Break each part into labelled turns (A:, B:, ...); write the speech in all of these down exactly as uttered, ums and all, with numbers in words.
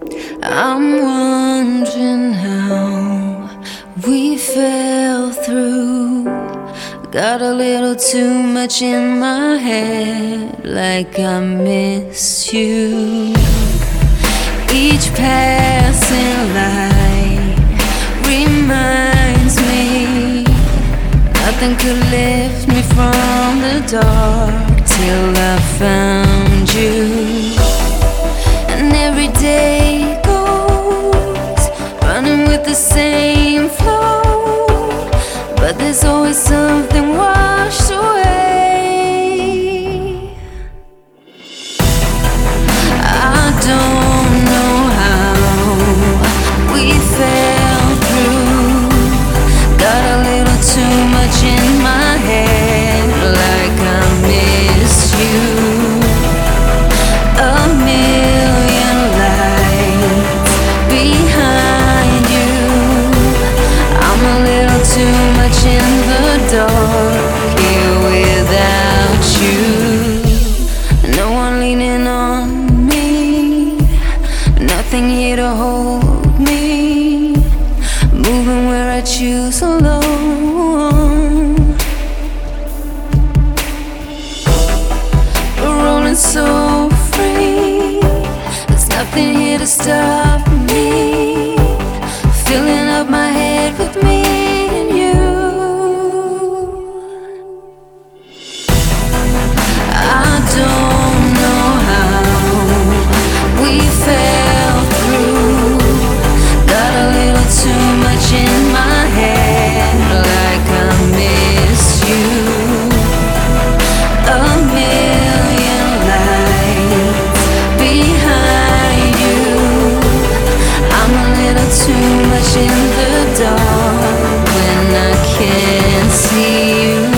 A: I'm wondering how we fell through. Got a little too much in my head, like I miss you. Each passing light reminds me nothing could lift me from the dark till I found you. And every day goes running with the same flow, but there's always something washed away. I don't know how we fell through. Got a little too much in my head, like I miss you. A million lights behind you. I'm a little too much in the dark here without you. No one leaning on me, nothing here to hold me. Moving where I choose alone. We're rolling so free, there's nothing here to stop me. Filling up my head with me and you. I don't know how we fell through. Got a little too much in my head, like I miss you. A million lights behind you. I'm a little too much in the dark when I can't see you.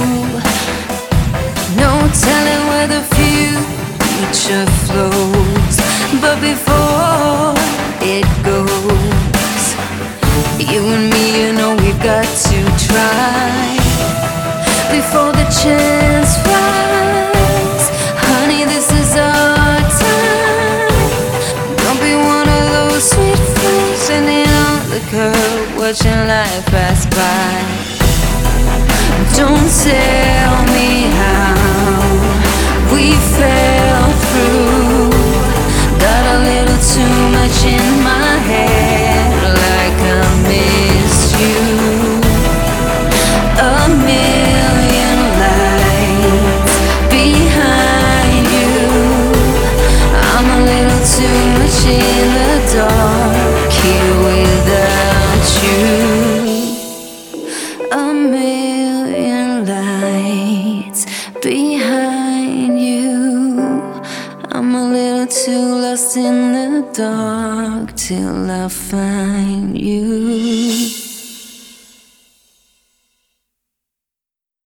A: No telling where the future flows, but before it goes, you and me, you know we've got to try. Before the chance flies, honey, this is our time. Don't be one of those sweet fools sitting on the curb, watching life pass by. Don't tell me how we fell through. Got a little too much in my head, like I miss you. A million lights behind you. I'm a little too much in the dark here without you. A million lights behind you. I'm a little too lost in the dark till I find you.